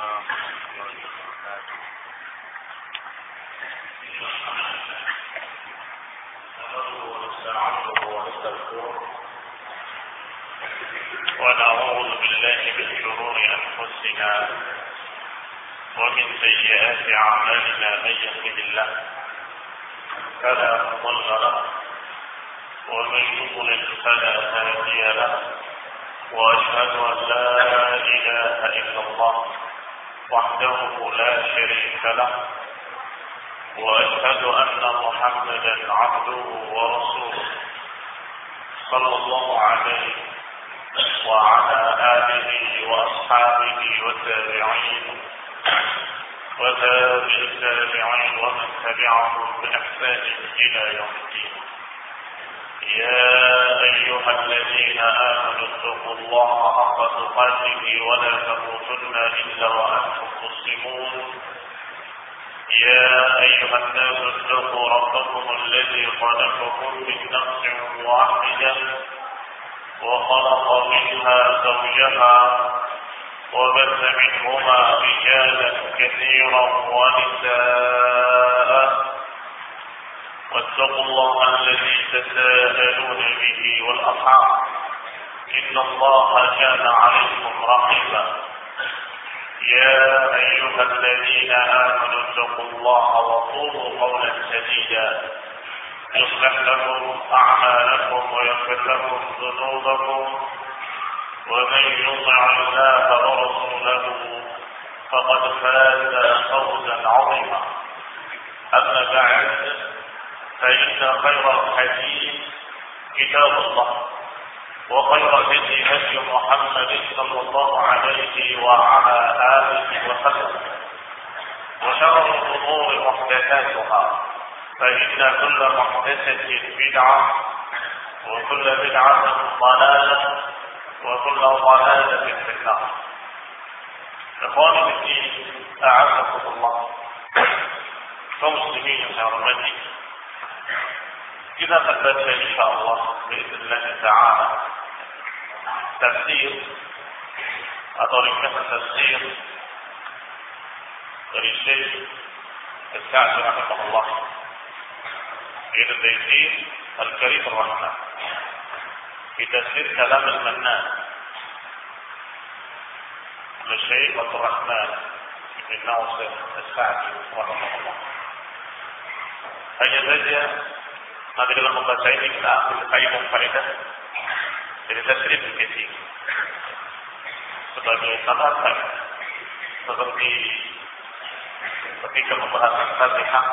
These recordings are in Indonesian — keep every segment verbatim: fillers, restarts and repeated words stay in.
السلام ورحمة الله وبركاته. نحمده ونستعينه ونستغفره ونعوذ بالله من شرور أنفسنا ومن سيئات أعمالنا من يهده الله فلا مضل له ومن يضلل فلا هادي له وأشهد أن لا إله إلا الله وحده لا شريك له وأشهد أن محمدا عبده ورسوله صلى الله عليه وعلى آله وأصحابه والتابعين وتابع التابعين ومن تبعهم بإحسان إلى يوم الدين. يا أيها الذين آمنوا اتقوا الله حق تقاته ولا تموتن إلا وأنتم مسلمون. يا أيها الناس اتقوا ربكم الذي خلقكم من نفس واحدة وخلق منها زوجها وبث منهما رجالا كثيرا ونساء واتقوا الله الذي تساءلون به والأرحام إن الله كان عليكم رقيبا. يا أيها الذين آمنوا اتقوا الله وقولوا قولا سديدا يصلح لكم أعمالكم ويغفر لكم ذنوبكم ومن يطع الله ورسوله فقد فاز فوزا عظيما. أما بعد فإن خير الحديث كتاب الله وخير الهدي هدي محمد صلى الله عليه وعلى آله وسلم وشر الأمور محدثاتها فإن كل محدثة بدعة وكل بدعة ضلالة وكل ضلالة في النار. إخواني في الدين أعزكم الله. كمسلمين يا رحمتي kita akan baca insyaallah biiznillah ta'ala tafsir atau ringkas tafsir dari Syekh As-Sa'di rahimahullah yaitu tafsir Al-Karim Ar-Rahman fi tafsir Kalam Al-Mannan oleh Syekh Abdul Rahman bin Nasir As-Sa'di rahimahullah. Hanya saja maka dalam membaca ini kita ambil faedah-faedah dari tafsir Ibnu Katsir sebagai catatan seperti ketika membahas Al-Fatihah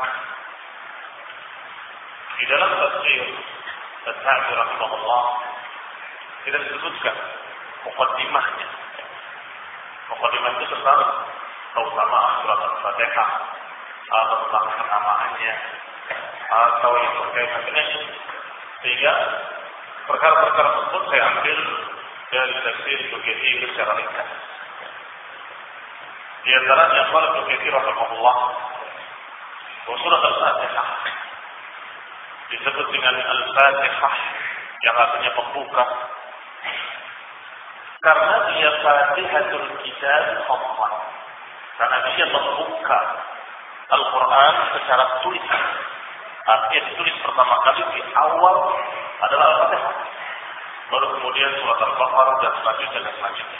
di dalam tafsir As-Sa'di rahimahullah tidak disebutkan muqaddimahnya. Muqaddimah itu tentang keutamaan surat Al-Fatihah atau tentang penamaannya atau yang berkaitan dengannya, sehingga perkara-perkara tersebut saya ambil dari tafsir Ibnu Katsir secara ringkas. Di antaranya qala Ibnu Katsir rahimahullah bahwa surat Al-Fatihah disebut dengan Al-Fatihah yang artinya pembuka karena dia Fatihatul Kitab khaffan, karena dia membuka Al-Quran secara tulisan. Artinya ditulis pertama kali di awal adalah Al-Fatihah, baru kemudian surat Al-Baqarah dan selanjutnya dan selanjutnya.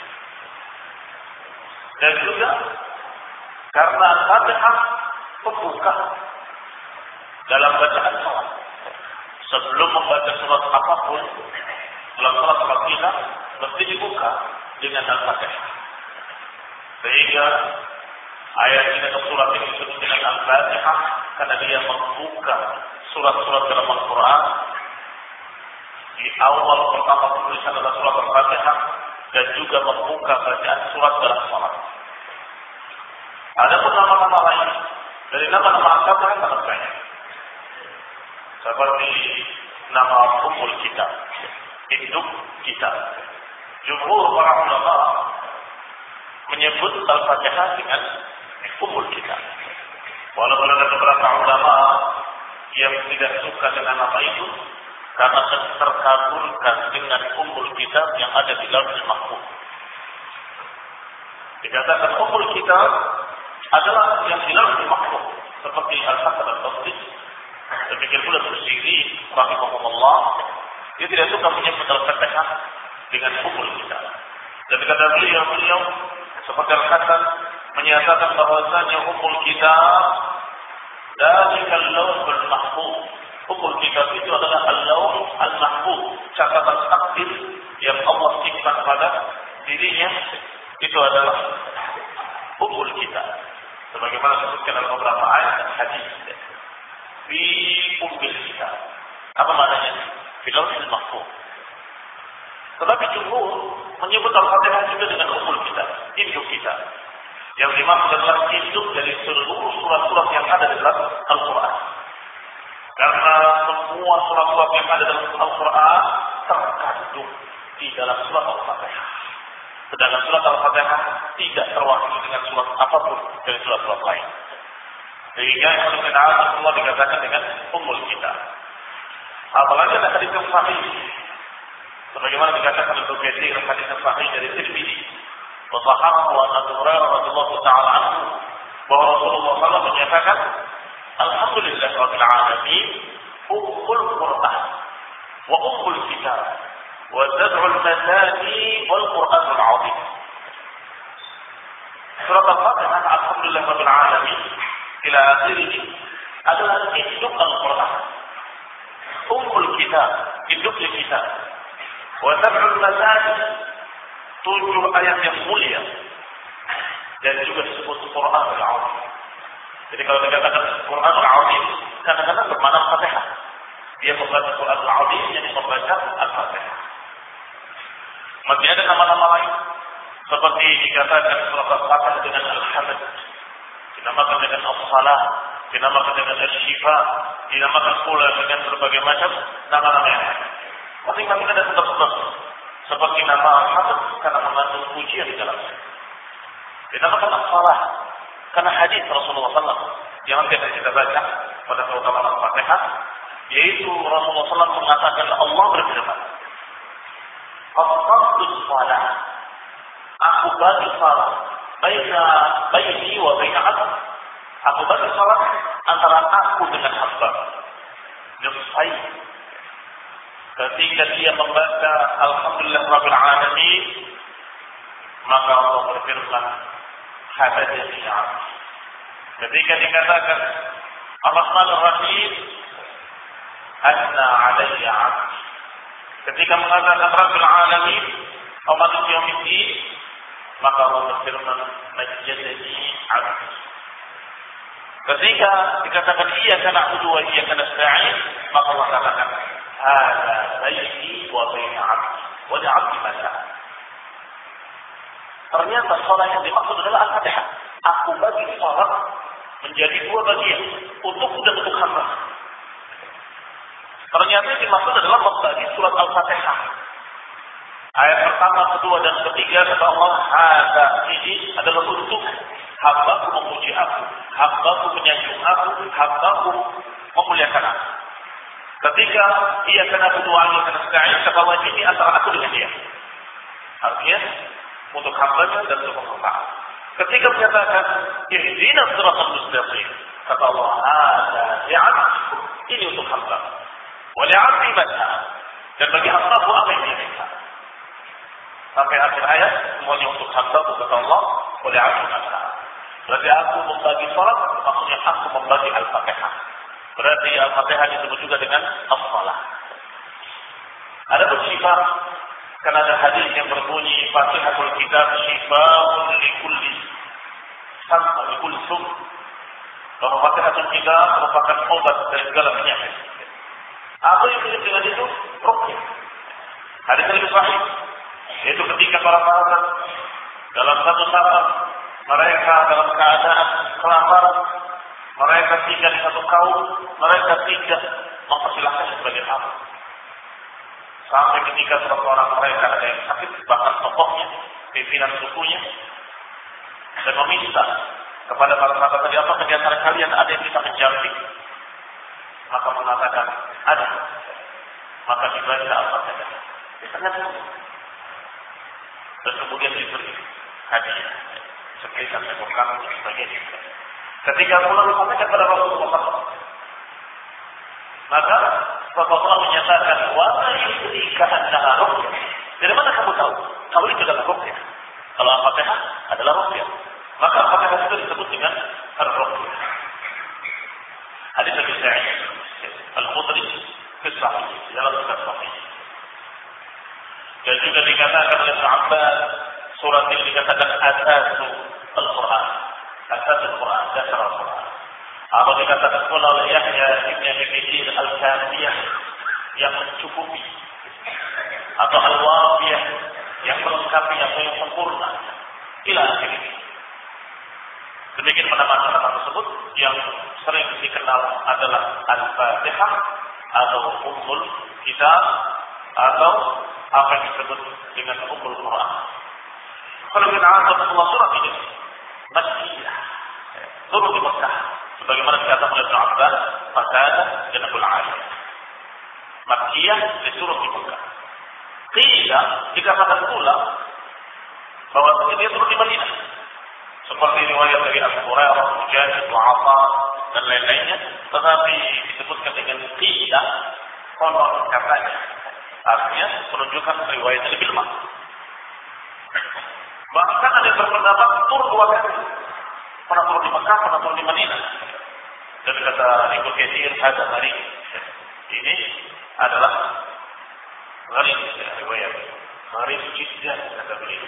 Dan juga karena Al-Fatihah pembuka dalam bacaan salat. Sebelum membaca surat apapun, dalam salat Fatihah mesti dibuka dengan Al-Fatihah. Sehingga ayat ini atau surat ini disebut dengan Al-Fatihah karena dia membuka surat-surat dalam Al-Quran. Di awal pertama penulisan adalah surat Al-Fatihah dan juga membuka bacaan surat dalam salat. Ada pun nama-nama lain dari nama-nama Al-Fatihah sangat banyak. Seperti nama Ummul Kitab, induk kitab. Jumhur para ulama menyebut Al-Fatihah dengan Ummul Kitab. Walaupun ada beberapa ulama yang tidak suka dengan nama itu karena terkabulkan dengan Ummul Kitab yang ada di Lauhul Mahfuz. Dikatakan umul kitab adalah yang hilang di makhluk seperti Al-Hasan Al-Basri. Demikian pula Busiri rahimahullah, dia tidak suka menyebut Al-Fatihah dengan umul kitab. Dan kata beliau beliau seperti Al-Hasan menyatakan bahwasanya umul kitab dalikal lawhul mahfuz. Umul kitab itu adalah al-lawh al-mahfuz, catatan takdir yang Allah simpan pada dirinya, itu adalah umul kitab. Sebagaimana disebutkan dalam beberapa ayat dan hadis. Fi umul kitab. Apa maknanya? Fi lawhil mahfuz. Tetapi jumhur menyebut Al-Fatihah juga dengan umul kitab, induk kitab. Yang dimaksud adalah induk dari seluruh surat-surat yang ada di dalam Al-Quran. Karena semua surat-surat yang ada dalam Al-Quran terkandung di dalam surat Al-Fatihah. Sedangkan surat Al-Fatihah tidak terwakili dengan surat apapun dari surat-surat lain. Sehingga Allah dikatakan dengan umul kitab. Apalagi ada hadis yang sahih. Sebagaimana dikatakan oleh Bukhari hadis yang sahih dari Tirmidzi. Wa sahahahu wa Abu Hurairah radhiyallahu ta'ala anhu bahwa Rasulullah sallallahu alaihi wasallam menyatakan alhamdulillah rabbil alamin ummul Qur'an wa ummul kitab wa tad'ul masani wal Qur'anul 'azim. Surat Al-Fatihah alhamdulillah rabbil alamin ila akhirih adalah induk Al-Qur'an. Ummul kitab, induk kitab. Wa tad'ul masani, tujuh ayat yang mulia, dan juga disebut Quran al-Azim. Jadi kalau dikatakan Quran al-Azim, kadang-kadang bermakna Al-Fatihah. Dia membaca Quran al-Azim yang membaca Al-Fatihah. Masih ada nama-nama lain seperti dikatakan surat Al-Fatihah dengan Al-Hamd, dinamakan dengan As-Salah, dinamakan dengan Al-Shifa, dinamakan pula dengan berbagai macam nama-nama yang lain. Masing-masing ada sebab-sebab. Seperti nama Al-Hamd karena mengandung pujian di dalamnya. Dinamakan As-Salah karena hadis Rasulullah sallallahu alaihi wasallam yang nanti akan kita baca pada keutamaan Al-Fatihah, yaitu Rasulullah sallallahu alaihi wasallam mengatakan Allah berfirman, "Qasdus salah, aku bagi salat baina baini wa baina 'abd." Aku bagi salat antara aku dengan hamba. Nisfai. Ketika dia membaca alhamdulillah rabbil alamin, maka Allah berfirman, "Habadani 'abdi." Ketika dikatakan Ar-Rahmanur Rahim, "Asna 'alayya 'abdi." Ketika mengatakan Rabbil Alamin, Malik Yaumiddin, maka Allah berfirman, "Majjadani 'abdi." Ketika dikatakan iyyaka na'budu wa iyyaka nasta'in, maka Allah katakan, "Hada baini wa baina 'abdi wa li 'abdi ma sa'a." Ternyata salat yang dimaksud adalah Al-Fatihah. Aku bagi salat menjadi dua bagian, untukku dan untuk hamba. Ternyata yang dimaksud adalah membagi surat Al-Fatihah. Ayat pertama, kedua, dan ketiga kata Allah, "Hada ini adalah untuk hamba-Ku memuji aku, hamba-Ku menyanjung aku, hamba-Ku memuliakan aku." Ketika ia kena berdoa, ia kena nasta'in, kata Allah, ini antara aku dengan dia. Artinya untuk hamba-Nya dan untuk hamba. Ketika menyatakan ihdinas siratal mustaqim, kata Allah, "Hada li'abdi," ini untuk hamba. Wa li'abdi ma sa'a, dan bagi hamba-Ku apa yang dia minta. Sampai akhir ayat semuanya untuk hamba-Ku, kata Allah, wa li'abdi ma sa'a. Berarti aku membagi salat, maksudnya aku membagi Al-Fatihah. Berarti Al-Fatihah disebut juga dengan As-Salah. Ada pun syifa, karena ada hadis yang berbunyi Fatihatul Kitab syifaun likulli sam'a likulli sum. Bahwa Fatihatul Kitab merupakan obat dari segala penyakit. Apa yang disebut dengan itu? Ruqyah. Hadis yang lebih sahih, yaitu ketika para sahabat dalam satu safar, mereka dalam keadaan kelaparan, mereka tinggal di satu kaum, mereka tidak mempersilahkan sebagai tamu. Sampai ketika suatu orang mereka ada yang sakit, bahkan tokohnya, pimpinan sukunya, dan meminta kepada para sahabat tadi, apakah di antara kalian ada yang bisa menjamin? Maka mengatakan, ada. Maka dibaca Al-Fatihah. Ternyata dan kemudian diberi hadiah. sekitar sebukan sebagainya. Ketika pulang disampaikan kepada Rasulullah shallallahu alaihi wasallam. Maka Rasulullah menyatakan, wa ma yudrika annaha ruqyah. Dari mana kamu tahu? Kalau itu adalah ruqyah. Kalau Al-Fatihah adalah ruqyah. Maka Al-Fatihah itu disebut dengan ar-ruqyah. Hadis Abi Sa'id Al-Khudri fi Sahih, dalam kitab Sahih. Dan juga dikatakan oleh sahabat, surat ini dikatakan asasu Al-Quran. Asasu Al-Quran, dasar Al-Quran. Atau dikatakan pula oleh Yahya Ibn Abi Katsir Al-Kafiyah, yang mencukupi. Atau Al-Wafiyah, yang melengkapi, atau yang sempurna. Ila akhirnya. Demikian nama-nama tersebut yang sering dikenal adalah Al-Fatihah atau Ummul Kitab atau apa yang disebut dengan Ummul Quran. Kalau kita anggap Allah surat ini Makkiyah, turun di Mekah, sebagaimana dikatakan oleh Ibnu Abbas, Qatadah dan Abu Al-Aliyyah. Makkiyah diturun di Mekah. Qila dikatakan pula bahwa dia turun di Madinah. Seperti riwayat dari Abu Hurairah, Mujahid, Wa'afa dan lain-lainnya, tetapi disebutkan dengan qila, konon katanya. Artinya menunjukkan riwayat yang lebih lemah. Bahkan ada yang berpendapat turun dua kali. Pernah turun di Mekah, pernah turun di Madinah. Dan kata Ibnu Katsir, hadza gharib. Ini adalah gharib riwayat. Gharib jiddan kata beliau.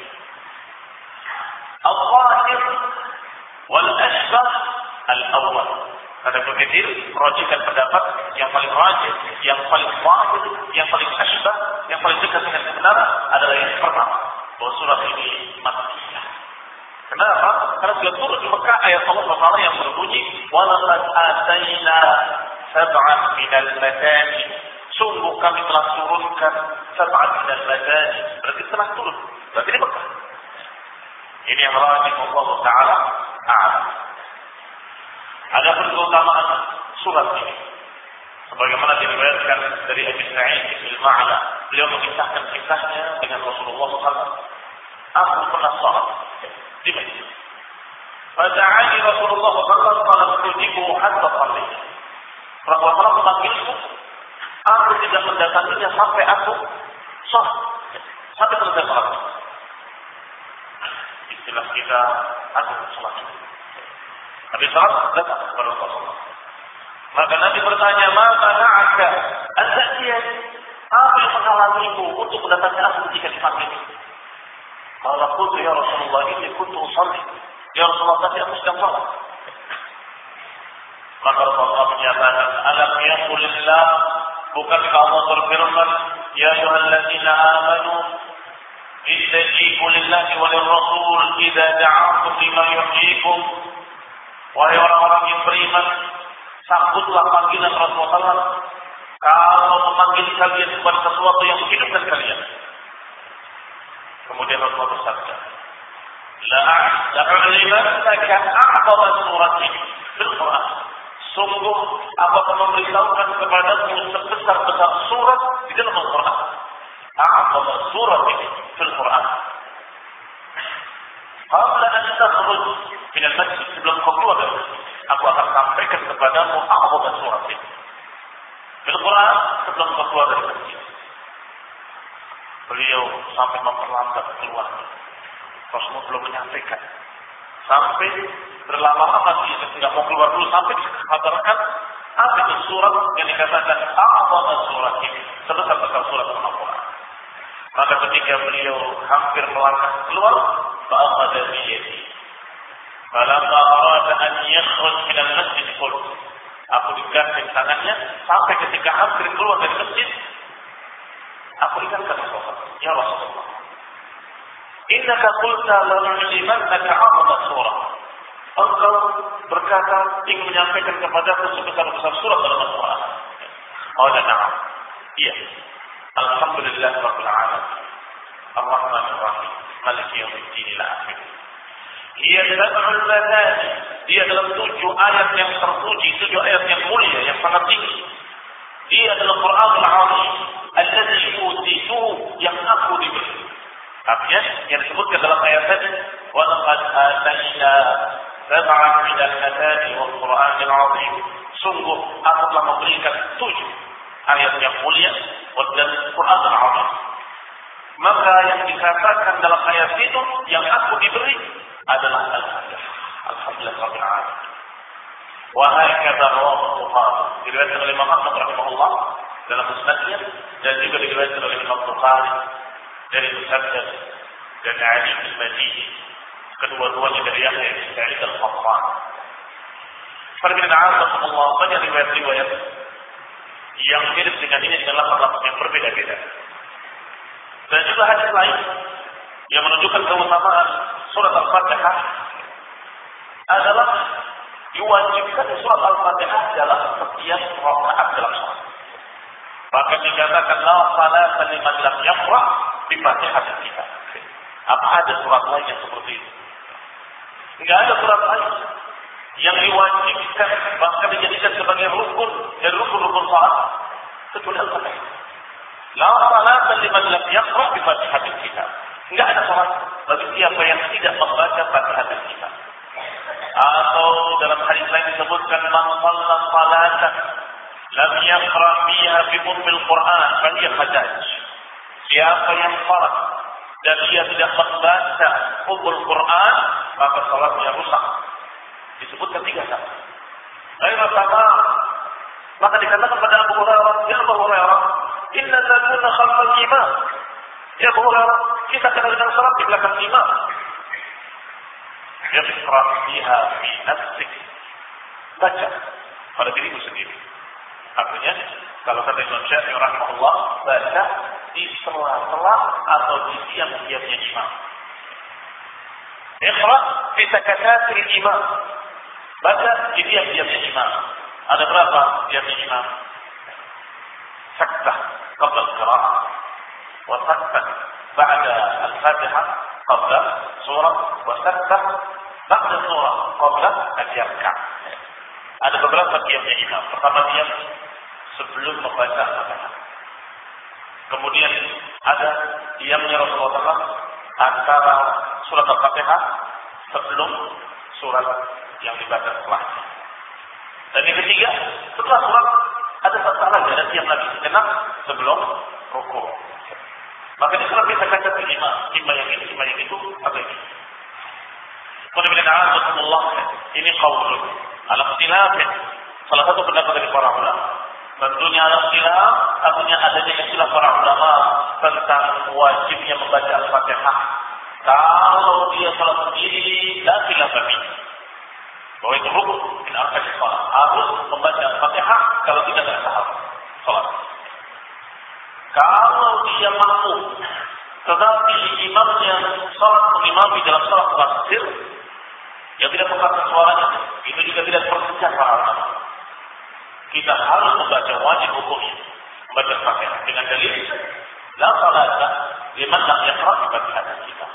Al-Zahir wal-Ashbah al-Awwal. Kata Ibnu Katsir, merujukan pendapat yang paling rajih, yang paling zahir, yang paling ashbah, yang paling dekat dengan kebenaran adalah yang pertama. Bahwa surat ini Makkiyah. Kenapa? Karena sudah turun di Mekah ayat Allah subhanahu wa taala yang berbunyi, "Wa laqad atayna sab'an minal matani." Sungguh kami telah turunkan sab'an minal matani. Berarti telah turun. Berarti di Mekah. Ini yang rajih Allah Ta'ala a'lam. Adapun keutamaan surat ini, sebagaimana diriwayatkan dari Abi Sa'id Al-Ma'la, beliau mengisahkan kisahnya dengan Rasulullah shallallahu alaihi wasallam. Aku pernah salat di Madinah. Fada'ani Rasulullah shallallahu alaihi wasallam tujibu hatta salli. Rasulullah memanggilku, aku tidak mendatanginya sampai aku salat, sampai selesai salat. Istilah kita, aku salat. Habis salat datang kepada Rasulullah. Maka Nabi bertanya, "Ma mana'aka an ta'tiyani?" Apa yang menghalangimu untuk mendatangi aku jika dipanggil? Qala qultu ya Rasulullah, inni kuntu usalli. Ya Rasulullah, tadi aku sedang salat. Maka Rasulullah menyatakan, "Alam yaqulillah, bukankah Allah berfirman, ya ayyuhalladzina amanu istajibu lillahi wa lirrasul idza da'akum lima yuhyikum." Wahai orang-orang yang beriman, sambutlah panggilan Rasulullah kalau memanggil kalian kepada sesuatu yang menghidupkan kalian. Kemudian Rasulullah bersabda, "La'u'limannaka a'zama suratin fil Qur'an." Sungguh aku akan memberitahukan kepadamu sebesar-besar surat di dalam Al-Quran. A'zama suratin fil Qur'an. Qabla an takhruj min al-masjid, sebelum kau keluar dari masjid, aku akan sampaikan kepadamu a'zama suratin fil Quran sebelum kau keluar dari masjid. Beliau sampai memperlambat keluar. Rasulullah belum menyampaikan. Sampai berlama-lama dia tidak mau keluar dulu, sampai dikatakan apa itu surat yang dikatakan a'zama suratin, sebesar-besar surat Al-Quran. Maka ketika beliau hampir melangkah keluar, fa'akhadha biyadi. Falamma arada an yakhruj min al-masjid qultu. Aku digandeng tangannya sampai ketika hampir keluar dari masjid, aku ingatkan Rasulullah, "Ya Rasulullah, innaka qulta lanu'limannaka 'azama surah." Engkau berkata ingin menyampaikan kepadaku sebesar-besar surat dalam Al-Quran. Qala na'am. Iya. Alhamdulillah rabbil alamin. Ar-Rahmanir Rahim. Maliki yaumiddin ila akhir. Ia sab'ul matani. Dia dalam tujuh ayat yang terpuji, tujuh ayat yang mulia, yang sangat tinggi. Dia adalah Qur'anul Azim, alladzi utituhu, yang aku diberi. Artinya yang disebutkan dalam ayat tadi, Walaqad atayna sab'an minal matani wal Qur'anil 'azim. Sungguh aku telah memberikan tujuh ayat yang mulia dan Quran yang azim. Maka yang dikatakan dalam ayat itu yang aku diberi adalah Al-Fatihah. Alhamdulillah rabbil alamin. Wa hakadha rawahu Bukhari. Diriwayatkan oleh Imam Ahmad rahimahullah dalam musnadnya dan juga diriwayatkan oleh Imam Bukhari dari Musaddad dan Ali bin Madini. Kedua-duanya dari Yahya bin Sa'id al-Qattan. Perbedaan Allah banyak riwayat-riwayat yang mirip dengan ini dengan lafaz yang berbeda-beda. Dan juga hadis lain yang menunjukkan keutamaan surat Al-Fatihah adalah diwajibkan surat Al-Fatihah dalam setiap rakaat dalam salat. Maka dikatakan la salata liman lam yaqra bi Fatihatil Kitab. Apa ada surat lain yang seperti itu? Enggak ada surat lain yang diwajibkan bahkan dijadikan sebagai rukun dari rukun-rukun salat kecuali Al-Fatihah. La salata liman lam yaqra bi Fatihatil Kitab. Enggak ada salat bagi siapa yang tidak membaca Fatihatil Kitab. Atau dalam hadis lain disebutkan man shalla salatan lam yaqra fiha bi ummil Qur'an fa hiya hajaj. Siapa yang salat dan dia tidak membaca ummul Qur'an maka salatnya rusak. Disebutkan tiga kali. Lain pertama maka dikatakan pada Abu Hurairah, ya Abu Hurairah, inna nakuna khalfal imam. Ya Abu Hurairah, kita kena dengan salat di belakang imam. Iqra fiha fi nafsik. Baca pada dirimu sendiri. Artinya, kalau kata Imam Syafi'i rahimahullah, baca di sela-sela atau di diam-diamnya imam. Iqra fi sakatatil imam. Baca di diam-diamnya imam. Ada berapa diamnya imam? Saktah qabla al-qira'ah wa saktah ba'da al-Fatihah qabla surah wa saktah ba'da surah qabla al-yarka'. Ada beberapa diamnya imam. Pertama diam sebelum membaca Al-Fatihah. Kemudian ada diamnya Rasulullah antara surat Al-Fatihah sebelum surat yang dibaca setelahnya. Dan yang ketiga, setelah surat ada satu lagi, ada diam lagi sejenak sebelum rukuk. Maka di surat kita kata lima, lima yang ini, lima yang itu, apa ini? Alhamdulillah, ini qaulun al-ikhtilaf. Salah satu pendapat dari para ulama. Tentunya al-ikhtilaf artinya adanya istilah para ulama tentang wajibnya membaca Al-Fatihah. Kalau dia salat sendiri, la khilaf fihi. Bahwa itu rukun min arkanis shalah. Harus membaca Al-Fatihah kalau tidak ada sahur salat. Kalau dia mampu tetapi imamnya salat mengimami dalam salat taksir yang tidak membaca suaranya, itu juga tidak diperbolehkan para ulama. Kita harus membaca wajib hukumnya membaca Al-Fatihah dengan dalil la salata liman lam yaqra bi Fatihatil Kitab.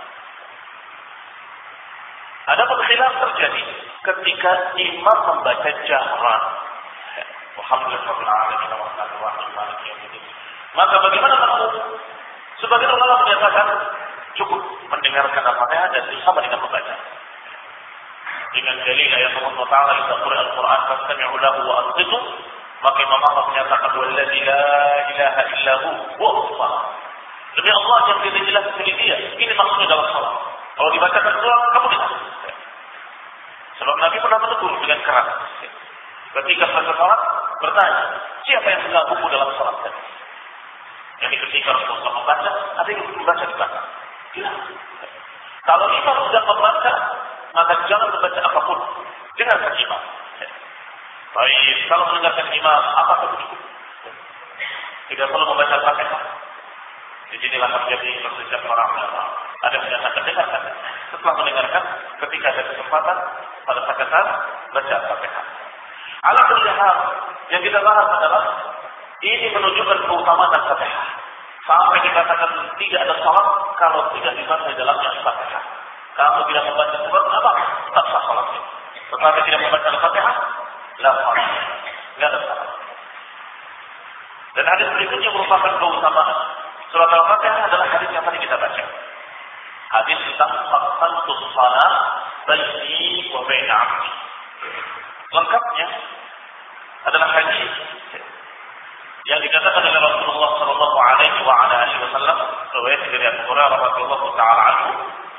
Ada khilaf terjadi ketika imam membaca jahran. Alhamdulillahirabbil alamin arrahmanir rahim maliki yaumiddin. Maka bagaimana makmum? Sebagian ulama menyatakan cukup mendengarkan Al-Fatihah dan bersama dengan membaca. Dengan dalil ayat Allah Taala idza quri'a al-Qur'an fastami'u lahu wa ansitu. Maka Imam Ahmad menyatakan wallazi la ilaha illa hu wa huwa. Demi Allah yang tidak jelas dari dia. Ini maksudnya dalam salat. Kalau dibacakan surah, kamu dengar. Sebab Nabi pernah menegur dengan keras. Ketika selesai salat, bertanya, siapa yang mengganggu dalam salat tadi? Jadi ketika Rasulullah membaca, ada yang membaca di belakang. Tidak. Kalau imam sudah membaca, maka jangan membaca apapun. Dengarkan imam. Baik, kalau mendengarkan imam, apa itu? Tidak perlu membaca Al-Fatihah. Di sinilah terjadi perselisihan para ulama. Ada yang menyatakan dengarkan. Setelah mendengarkan, ketika ada kesempatan pada saat baca Al-Fatihah. Ala kulli hal, yang kita bahas adalah ini menunjukkan keutamaan Al-Fatihah. Sampai dikatakan tidak ada salat kalau tidak dibaca dalamnya Al-Fatihah. Kalau tidak membaca surat apa? Tak sah salatnya. Tetapi tidak membaca Al-Fatihah, la salat. Tidak ada salat. Dan hadis berikutnya merupakan keutamaan. Surat Al-Fatihah adalah hadis yang tadi kita baca. Hadis tentang qasamtus shalah baini wa baina 'abdi. Lengkapnya adalah hadis yang dikatakan oleh Rasulullah sallallahu alaihi wa ala alihi wasallam, riwayat dari Abu Hurairah radhiyallahu taala anhu,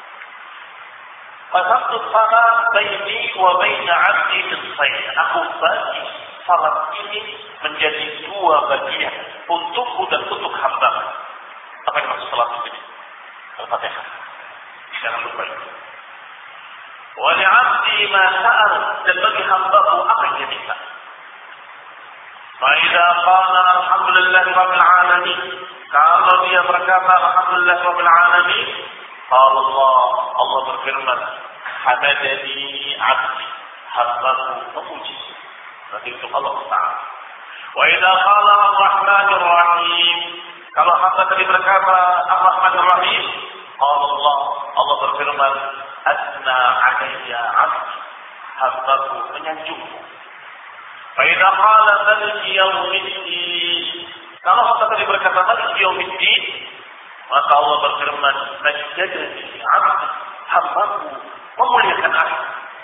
qasamtus shalah baini wa baina 'abdi bis-shayn. Aku bagi salat ini menjadi dua bagian, untukku dan untuk hamba. Apa yang maksud salat ini? Al-Fatihah. Jangan lupa itu. Wa li'abdi ma sa'al, dan bagi hambaku apa yang dia minta. Fa idza qala alhamdulillah rabbil alamin, kalau dia berkata alhamdulillah rabbil alamin, qala Allah, Allah berfirman, hamadani 'abdi, hambaku memuji. Berarti untuk Allah Taala. Wa idza qala ar-rahmanir rahim, kalau hamba tadi berkata ar-rahmanir rahim, qala Allah, Allah berfirman, asna 'alayya 'abdi, hambaku menyanjungku. Fa idza qala maliki yaumiddin, kalau hamba tadi berkata maliki yaumiddin, maka Allah berfirman, majjadani 'abdi, hambaku memuliakan aku.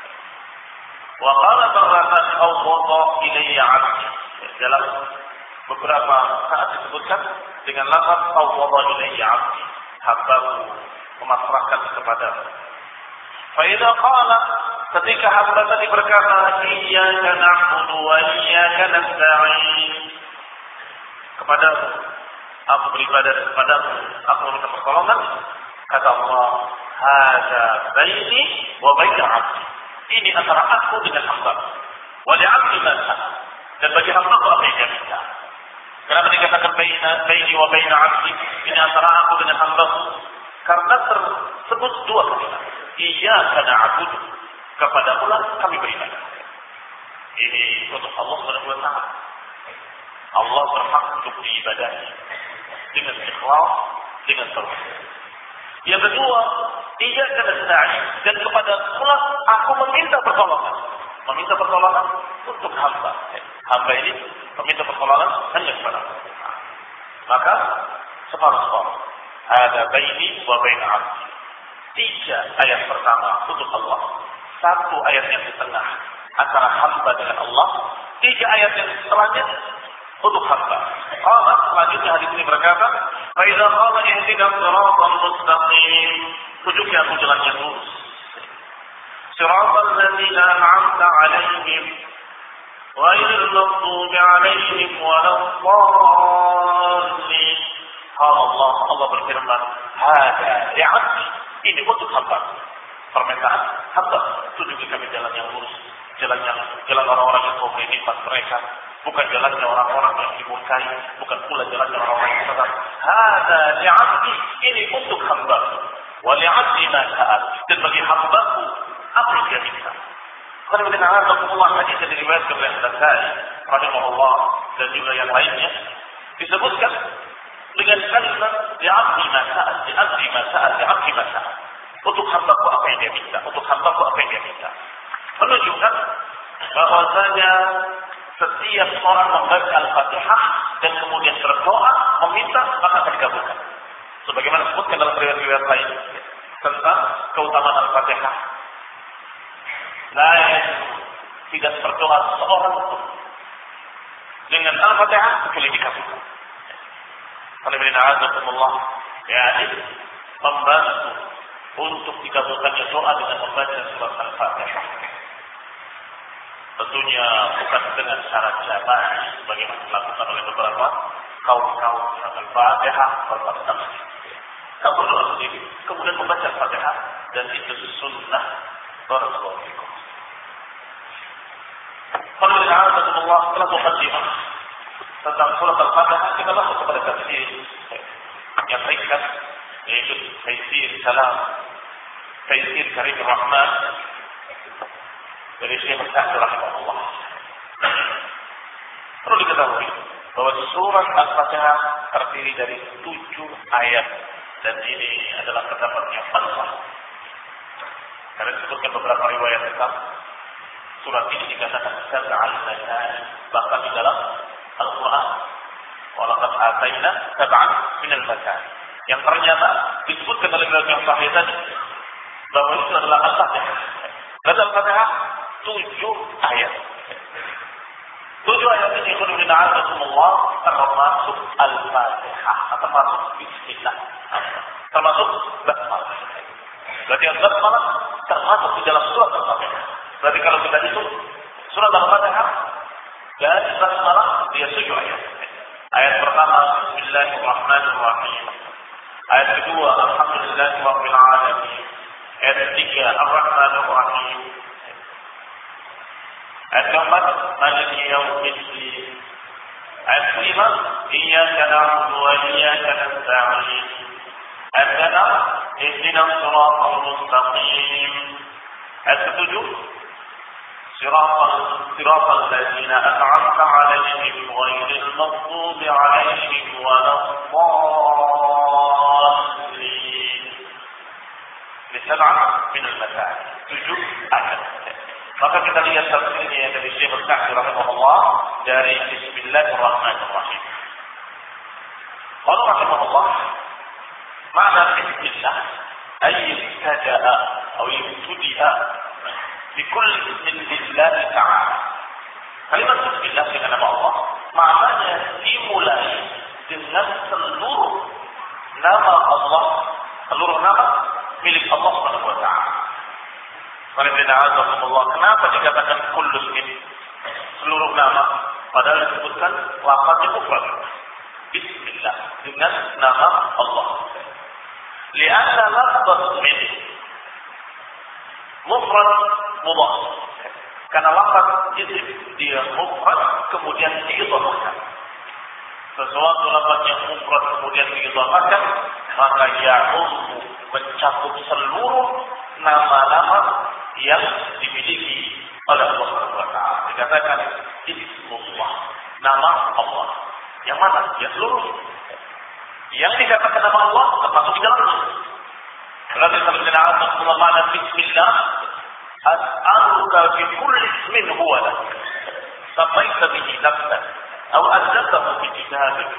Wa qala marratan awwada ilayya 'abdi, dalam beberapa saat disebutkan dengan lafaz awwada ilayya 'abdi, hambaku memasrahkan kepadamu. Fa idza qala, ketika hamba tadi berkata iyyaka na'budu wa iyyaka nasta'in, kepadamu aku beribadah, kepadamu aku meminta pertolongan, kata Allah, hadza baini wa baina 'abdi, ini antara aku dengan hamba. Wa li'abdi ma sa'a, dan bagi hamba apa yang dia minta. Kenapa dikatakan baina baini wa baina 'abdi, ini antara aku dengan hambaku? Karena tersebut dua kalimat. Iyyaka na'budu, kepadamulah kami beribadah. Ini untuk Allah Subhanahu wa taala. Allah berhak untuk diibadahi dengan ikhlas, dengan tauhid. Yang kedua, iyyaka nasta'in, dan kepadamulah aku meminta pertolongan. Meminta pertolongan untuk hamba. Hamba ini meminta pertolongan hanya kepada Allah. Maka separuh-separuh. Ada baini wa baina 'abdi. Tiga ayat pertama untuk Allah, satu ayat yang di tengah antara hamba dengan Allah, tiga ayat yang setelahnya untuk hamba. Allah selanjutnya hadis ini berkata, fa idza qala ihdinas siratal mustaqim, tunjuki aku jalan yang lurus. Siratal ladzina an'amta 'alaihim ghairil maghdubi 'alaihim waladdallin. Allah, Allah berfirman, hada li'abdi, ini untuk hamba. Permintaan hamba, tunjuki kami jalan yang lurus, jalan yang jalan orang-orang yang kau beri nikmat mereka, bukan jalannya orang-orang yang dimurkai, bukan pula jalannya orang-orang yang sesat. Hada li'abdi, ini untuk hamba. Wa li'abdi ma sa'al, dan bagi hambaku apa yang dia minta. Karena kita Allah hadis yang diriwayatkan oleh Al-Bukhari rahimahullah dan juga yang lainnya disebutkan dengan kalimat li'abdi ma sa'al, li'abdi ma sa'al, li'abdi ma sa'al. Untuk hambaku apa yang dia minta, untuk hambaku apa yang dia minta. Menunjukkan bahwasanya setiap orang membaca Al-Fatihah dan kemudian berdoa meminta, maka akan dikabulkan. Sebagaimana disebutkan dalam riwayat-riwayat lain tentang keutamaan Al-Fatihah. Lain tidak berdoa seorang pun dengan Al-Fatihah kecuali dikabulkan. Alhamdulillah, ya, membantu untuk dikabulkannya doa dengan membaca surat Al-Fatihah. Tentunya bukan dengan syarat jamaah sebagaimana dilakukan oleh beberapa kaum-kaum Al-Fatihah berpada masjid. Kamu berdoa sendiri, kemudian membaca Al-Fatihah, dan itu sunnah. Barakallahu fikum. Alhamdulillah, telah muqaddimah tentang surat Al-Fatihah, kita masuk kepada tafsir yang ringkas, yaitu Taisir Salam, Taisir Karim Rahman dari Syekh Sa'di rahimahullah. Perlu diketahui bahwa surat Al-Fatihah terdiri dari tujuh ayat, dan ini adalah pendapat yang paling. Karena disebutkan beberapa riwayat tentang surat ini dikatakan sab'al masani, bahkan di dalam Al-Quran walaqad ataina sab'an minal masani, yang ternyata disebutkan dalam riwayat yang sahih tadi bahwa itu adalah Al-Fatihah. Dan Al-Fatihah tujuh ayat. Tujuh ayat ini khudubina azakumullah termasuk Al-Fatihah, termasuk Bismillah, termasuk Basmalah. Berarti Basmalah termasuk di dalam surat Al-Fatihah. Berarti kalau kita hitung surat Al-Fatihah dari Basmalah dia tujuh ayat. Ayat pertama Bismillahirrahmanirrahim. Ayat kedua Alhamdulillahirabbil alamin. Ayat ketiga Ar-Rahmanir-Rahim. Ayat keempat Maliki Yaumiddin. Ayat kelima Iyyaka na'budu wa iyyaka nasta'in. Ayat keenam Ihdinas siratal mustaqim. Ayat ketujuh Siratal siratal ladzina an'amta 'alaihim ghairil maghdubi 'alaihim waladdallin. Sab'ah min al-mathani. Tujuh ayat. Maka kita lihat tafsirnya dari Syekh Al-Sa'di rahimahullah dari Bismillahirrahmanirrahim. Qala rahimahullah, makna bismillah ay ibtada'a atau ibtudi'a bi kulli ismin lillah ta'ala. Kalimat bismillah dengan nama Allah maknanya dimulai dengan seluruh nama Allah, seluruh nama milik Allah Subhanahu wa taala. Kenapa dikatakan kullu ismin, seluruh nama, padahal disebutkan lafaznya mufrad. Bismillah dengan nama Allah. Li'anna lafaz min mufrad mudhaf. Karena lafaz isim dia mufrad kemudian diidhafahkan. Sesuatu lafaz yang mufrad kemudian diidhafahkan, maka ya'um mencakup seluruh nama-nama yang dimiliki oleh Allah Subhanahu wa taala. Dikatakan Ismullah, nama Allah. Yang mana? Ya seluruh. Yang dikatakan nama Allah termasuk di dalamnya. Berarti sebenarnya Allah mana bismillah as'aluka bi kulli ismin huwa lak. Samaita bihi nafsak atau anzaltahu fi kitabik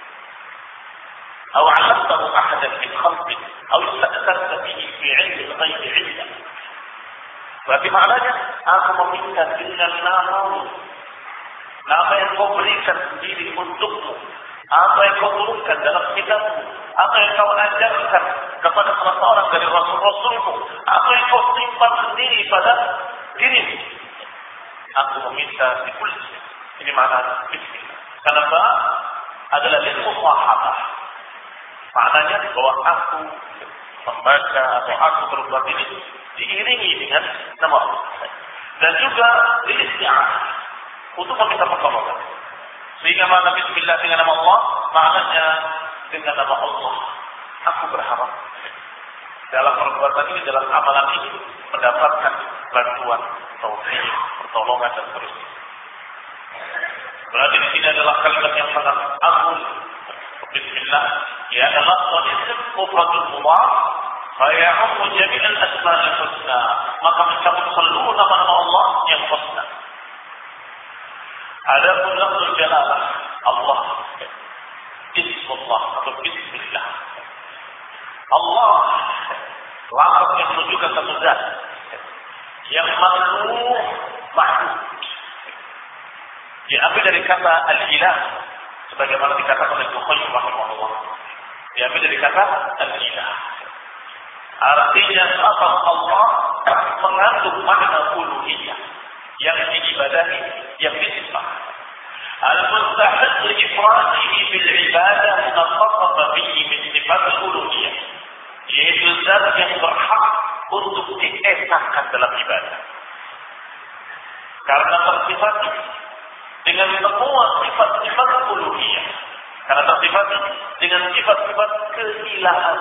أو علمته أحدا من خلقك أو استأثرت به في علم الغيب عندك. Berarti maknanya aku meminta dengan namamu, nama yang kau berikan sendiri untukmu, apa yang kau turunkan dalam kitabmu, apa yang kau ajarkan kepada salah seorang dari rasul-rasulmu, apa yang kau simpan sendiri pada dirimu. Aku meminta di kulit. Ini makna bismillah. Kenapa? Adalah lil musahabah. Maknanya bahwa aku membaca atau aku berbuat ini diiringi dengan nama Allah. Dan juga isti'anah untuk meminta pertolongan. Sehingga makna bismillah dengan nama Allah, maknanya dengan nama Allah aku berharap dalam perbuatan ini, dalam amalan ini mendapatkan bantuan, taufik, pertolongan dan seterusnya. Berarti di sini adalah kalimat yang sangat agung. Bismillah ya adalah isim mufradul mudhaf faya'um jami'al asma'il husna, maka mencakup seluruh nama-nama Allah yang husna. Adapun lafzul jalalah Allah, Bismillah atau Bismillah, Allah lafaz yang menunjukkan satu zat yang makhluk mahmud, diambil dari kata al-ilah sebagaimana dikatakan oleh Bukhari rahimahullah. Diambil dari kata al-ilah. Artinya lafaz Allah mengandung makna uluhiyah yang diibadahi, yang disembah. Al-mustahiq li ifradihi bil ibadah munaffasa bihi min sifat uluhiyah. Yaitu zat yang berhak untuk diesahkan dalam ibadah. Karena tersifati dengan semua sifat-sifat uluhiyah. Karena tersifati dengan sifat-sifat keilahan.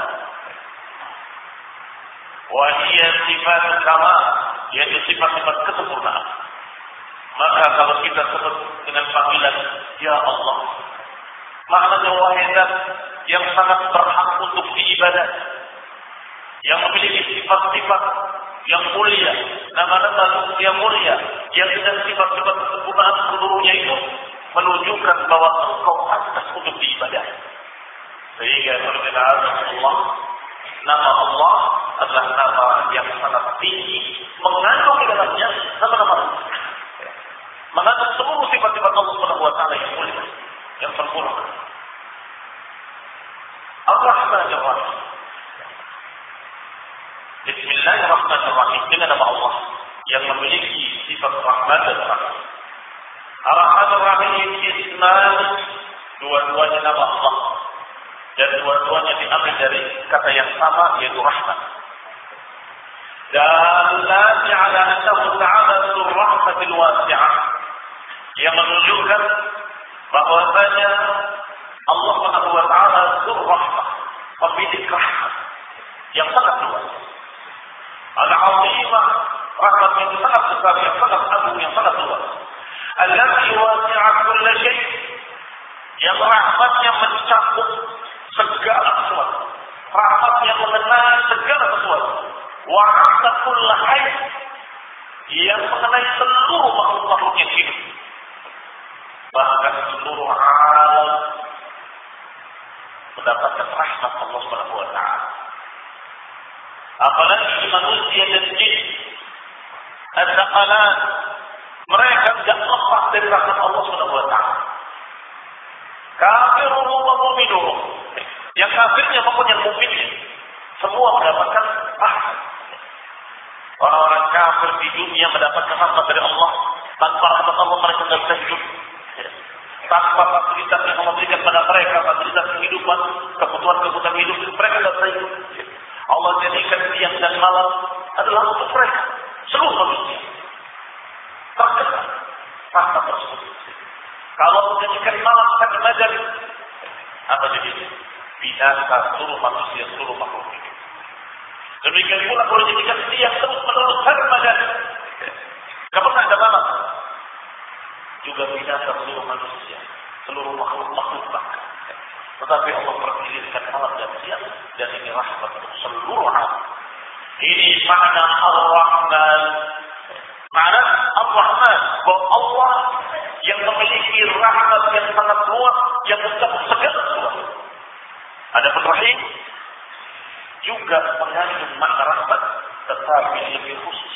Wa hiya sifat kamal, yaitu sifat-sifat kesempurnaan. Maka kalau kita sebut dengan panggilan Ya Allah, maknanya wahai zat yang sangat berhak untuk diibadah, yang memiliki sifat-sifat yang mulia, nama-nama yang mulia, yang dengan sifat-sifat kesempurnaan seluruhnya itu menunjukkan bahwa engkau pantas untuk diibadah. Sehingga Allah Nama Allah adalah nama yang sangat tinggi, mengandung di dalamnya nama-nama Allah. Mengandung seluruh sifat-sifat Allah Subhanahu wa taala yang mulia, yang sempurna. Ar-Rahmanir Rahim. Bismillahirrahmanirrahim, dengan nama Allah yang memiliki sifat rahmat dan rahim. Ar-Rahmanir Rahim isman, dua-duanya nama Allah dan dua-duanya diambil dari kata yang sama, yaitu rahmat. Dalilnya ala annahu ta'ala dzur rahmatil wasi'ah, yang menunjukkan bahwasanya Allah Subhanahu wa taala dzur rahmah, pemilik rahmat yang sangat luas. Al-'azimah, rahmat yang sangat besar, yang sangat agung, yang sangat luas. Allati wasi'at kull syai', yang rahmatnya mencakup segala sesuatu. Rahmat yang mengenai segala sesuatu. Wa 'amma kull hayy, yang mengenai seluruh makhluk-makhluk yang hidup. Bahkan seluruh alam mendapatkan rahmat Allah Subhanahu wa taala. Apalagi manusia dan jin, az-zaqalan, mereka tidak lepas dari rahmat Allah Subhanahu wa taala. Kafiruhu wa mu'minuhu, yang kafirnya maupun yang mukminnya, semua mendapatkan rahmat. Orang-orang kafir di dunia mendapatkan rahmat dari Allah. Tanpa rahmat Allah mereka tidak bisa hidup. Tanpa fasilitas yang Allah berikan pada mereka, fasilitas kehidupan, kebutuhan-kebutuhan hidup, mereka tidak bisa hidup. Allah jadikan siang dan malam adalah untuk mereka, seluruh manusia. Terkenal rahmat tersebut. Kalau menjadikan malam sangat madan, apa jadinya? Binasa seluruh manusia, seluruh makhluk hidup. Demikian pula kalau jadikan siang terus menerus sangat madan, kapan ada malam? Juga binasa seluruh manusia, seluruh makhluk-makhluk bahkan. Tetapi Allah perpilihkan malam dan siang, dan ini rahmat untuk seluruh alam. Ini makna Ar-Rahman. Makna Ar-Rahman, bahwa Allah yang memiliki rahmat yang sangat luas, yang mencakup segala sesuatu. Adapun Rahim juga mengandung makna rahmat, tetapi lebih khusus.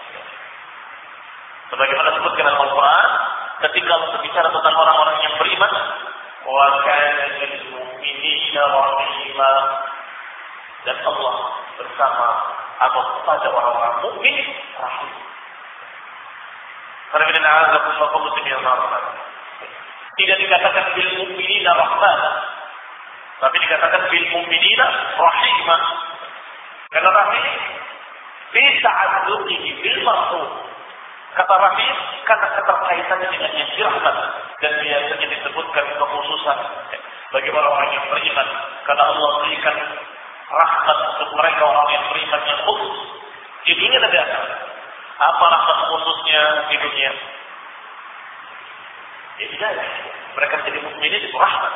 Sebagaimana disebutkan dalam Al-Quran, ketika Allah berbicara tentang orang-orang yang beriman, wa kana lil mu'minina rahima, dan Allah bersama atau kepada orang-orang mukmin rahim. Karena bila ada sesuatu muslim yang rahmat, tidak dikatakan bil mu'minina rahman, tapi dikatakan bil mu'minina rahima. Karena rahim bisa ta'alluqihi bil marhum. Kata rahim karena keterkaitannya dengan yang dirahmat, dan biasanya disebutkan kekhususan bagi orang-orang yang beriman, karena Allah berikan rahmat untuk mereka orang yang beriman yang khusus di dunia dan di akhirat. Apa rahmat khususnya di dunia? Ya tidak, mereka menjadi mukminin itu rahmat.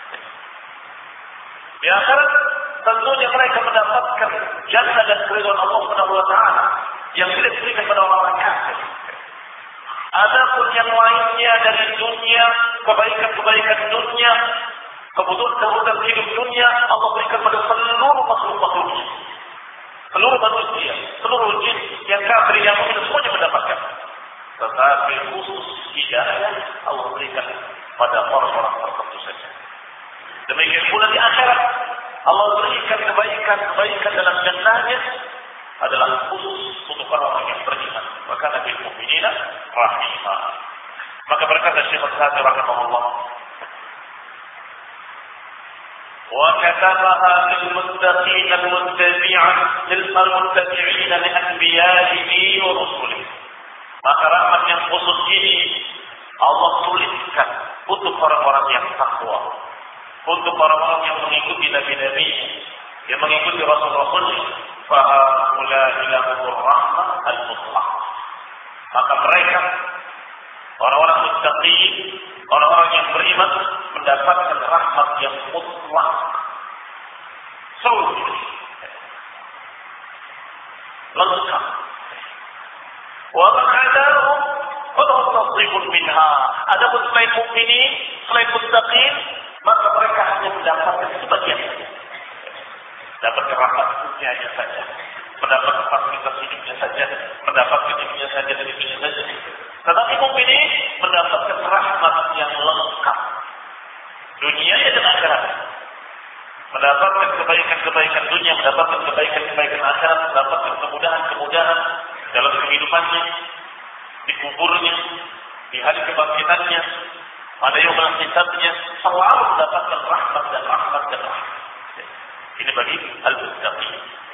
Di akhirat tentunya mereka mendapatkan jannah dan keridhaan Allah Subhanahu wa taala yang tidak diberikan pada orang-orang kafir. Adapun yang lainnya dari dunia, kebaikan-kebaikan dunia, kebutuhan-kebutuhan hidup dunia, Allah berikan pada seluruh makhluk-makhluknya, seluruh manusia, seluruh jin, yang kafir, yang mukmin, semuanya mendapatkan. Tetapi khusus hidayah Allah berikan pada orang-orang tertentu saja. Demikian pula di akhirat, Allah berikan kebaikan-kebaikan dalam jannahnya adalah khusus untuk orang-orang yang beriman. Maka Nabi Mu'minina rahimah. Maka berkata Syekh Al-Sa'di rahimahullah, wa katabaha lil muttaqin al-muttabi'in lil muttabi'in li anbiya'ihi wa rusulihi. Maka rahmat yang khusus ini Allah tuliskan untuk orang-orang yang takwa, untuk orang-orang yang mengikuti nabi-nabi, yang mengikuti rasul-rasulnya. Fa'ulai lahumur rahmah al-mutlaq. Maka mereka, orang-orang muttaqin, orang-orang yang beriman, mendapatkan rahmat yang mutlak, seluruh lengkap. Wa man adahum fadhum nasibun minha. Adapun selain mukminin, selain muttaqin, maka mereka hanya mendapatkan sebagian mendapatkan rahmat dunianya saja, mendapat fasilitas hidupnya saja, mendapat hidupnya saja dan hidupnya saja. Tetapi mukmin mendapatkan rahmat yang lengkap, dunianya dan akhirat. Mendapatkan kebaikan-kebaikan dunia, mendapatkan kebaikan-kebaikan akhirat, mendapatkan kemudahan-kemudahan dalam kehidupannya, di kuburnya, di hari kebangkitannya, pada yaumul hisabnya, selalu mendapatkan rahmat dan rahmat dan rahmat. Ini bagi al-muttaqin.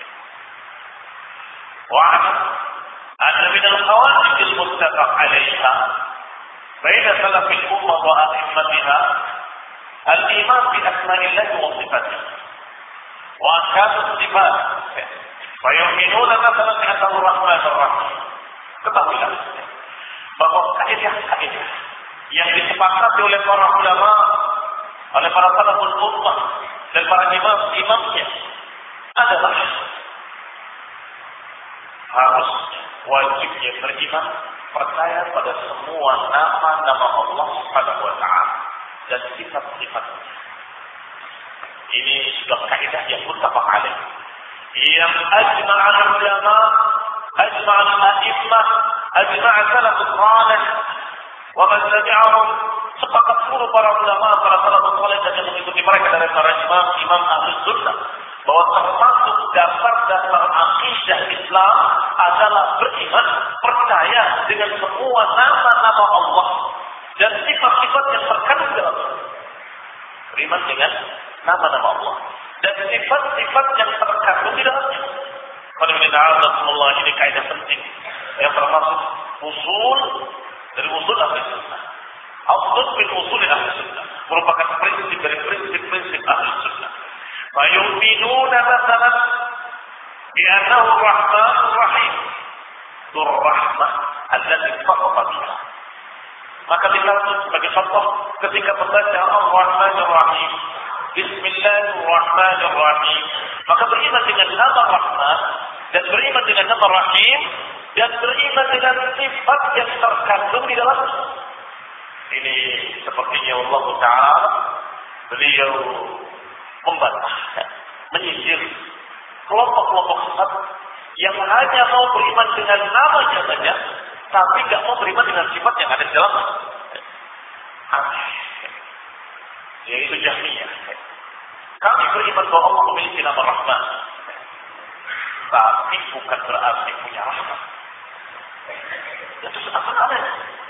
Wa'lam anna min al-qawaid al-muttafaq 'alayha baina salaf al-ummah wa a'immatiha al-iman bi asma'illah wa sifatihi wa ahkam as-sifat. Fa yu'minuna mathalan bi annahu ar-rahman ar-rahim. Ketahuilah bahwa kaidah-kaidah yang disepakati oleh para ulama, oleh para salaful ummah dan para imam-imamnya adalah harus wajibnya beriman, percaya pada semua nama-nama Allah Subhanahu wa taala dan sifat-sifatnya. Ini sudah kaidah yang muttafaq alaih. Yang ajma'al ulama, ajma'al a'immah, ajma'a salafus salih wa man tabi'ahum, sepakat seluruh para ulama, para salafus salih dan yang mengikuti mereka dari para imam, imam ahli sunnah, bahwa termasuk dasar-dasar akidah Islam adalah beriman, percaya dengan semua nama-nama Allah dan sifat-sifat yang terkandung dalam beriman dengan nama-nama Allah dan sifat-sifat yang terkandung di dalamnya. Alhamdulillah, ini kaidah penting yang termasuk usul dari usul ahli sunnah. Asal bin usul ahli sunnah merupakan prinsip dari prinsip-prinsip ahli sunnah. Fayu'minuna mathalan bi annahu ar-rahmanur rahim. Dur rahmah allati faqa biha. Maka dikatakan sebagai contoh ketika membaca Ar-Rahmanur Rahim, Bismillahirrahmanirrahim, maka beriman dengan nama Rahman dan beriman dengan nama Rahim dan beriman dengan sifat yang terkandung di dalamnya. Ini sepertinya Allah Ta'ala beliau membantah, menyisir kelompok-kelompok sesat yang hanya mau beriman dengan namanya saja, tapi tidak mau beriman dengan sifat yang ada di dalamnya. Aneh. Yaitu Jahmiyah. Kami beriman bahwa Allah memiliki nama Rahman, tapi bukan berarti punya rahmat. Itu sangat aneh.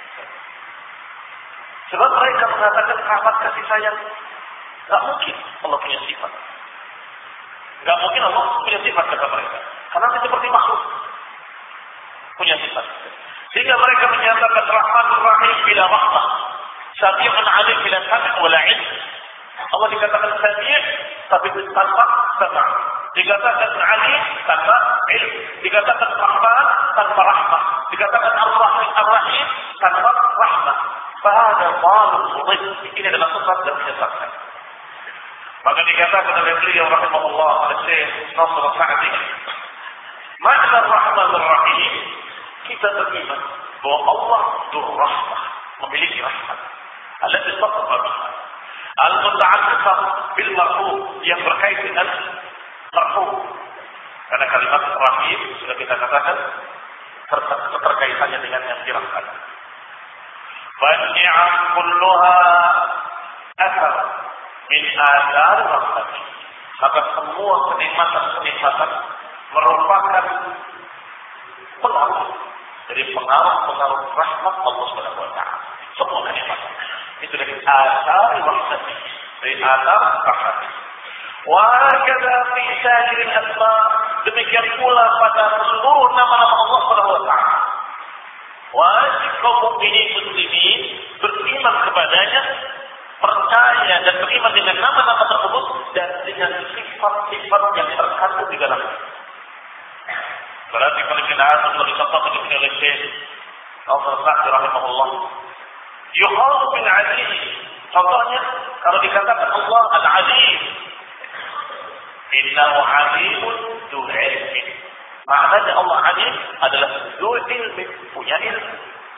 Sebab mereka mengatakan rahmat kasih sayang. Tidak mungkin Allah punya sifat. Tidak mungkin Allah punya sifat, kata mereka. Karena itu seperti makhluk. Punya sifat. Sehingga mereka menyatakan Rahmanur Rahim bila rahmah, Sami'un alim bila sami' wala ilm. Allah dikatakan Sami' tapi tanpa sama'. Dikatakan alim tanpa ilm. Dikatakan Rahman tanpa rahmah. Dikatakan Ar-Rahim Ar-Rahim tanpa rahmah. Fahada dhalun mudhil. Ini adalah sesat dan menyesatkan. Maka dikatakan oleh beliau rahimahullah Syekh Nasr Sa'di, makna Rahmanur Rahim, kita beriman bahwa Allah Dzur Rahmah, memiliki rahmat. Allati tasafa biha. Al-muta'alliqah bil marfu', yang berkait dengan marfu'. Karena kalimat Rahim sudah kita katakan keterkaitannya dengan yang dirahmati. Fal-ni'am kulluha athar min adar rahmati. Maka semua kenikmatan-kenikmatan merupakan pengaruh dari pengaruh-pengaruh rahmat Allah Subhanahu wa taala. Semua kenikmatan itu dari adar rahmati, dari adar rahmati. Wa kadza fi sa'iril asma, demikian pula pada seluruh nama-nama Allah Subhanahu wa taala. Wajib kaum mukminin muslimin beriman kepadanya, percaya dan beriman dengan nama-nama tersebut dan dengan sifat-sifat yang terkandung di dalamnya. Berarti kalau kita harus dicontohkan oleh Syekh Nasr Sa'di rahimahullah, yuqalu bil aziz. Contohnya kalau dikatakan Allah al-aziz, innahu alimun dzu ilmin. Maknanya Allah alim adalah dzu ilmin, punya ilmu.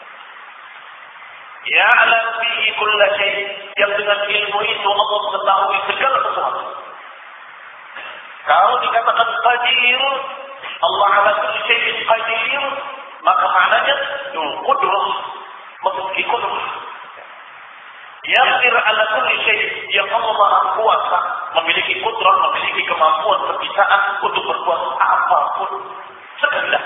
Ya'lam bihi kulla syai', yang dengan ilmu itu Allah mengetahui segala sesuatu. Kalau dikatakan qadir, Allah ala kulli syai'in qadir, maka maknanya qudrah, memiliki qudrah. Yaqdir ala kulli syai', yang Allah Maha Kuasa, memiliki qudrah, memiliki kemampuan kebiasaan untuk berbuat apapun sekehendak.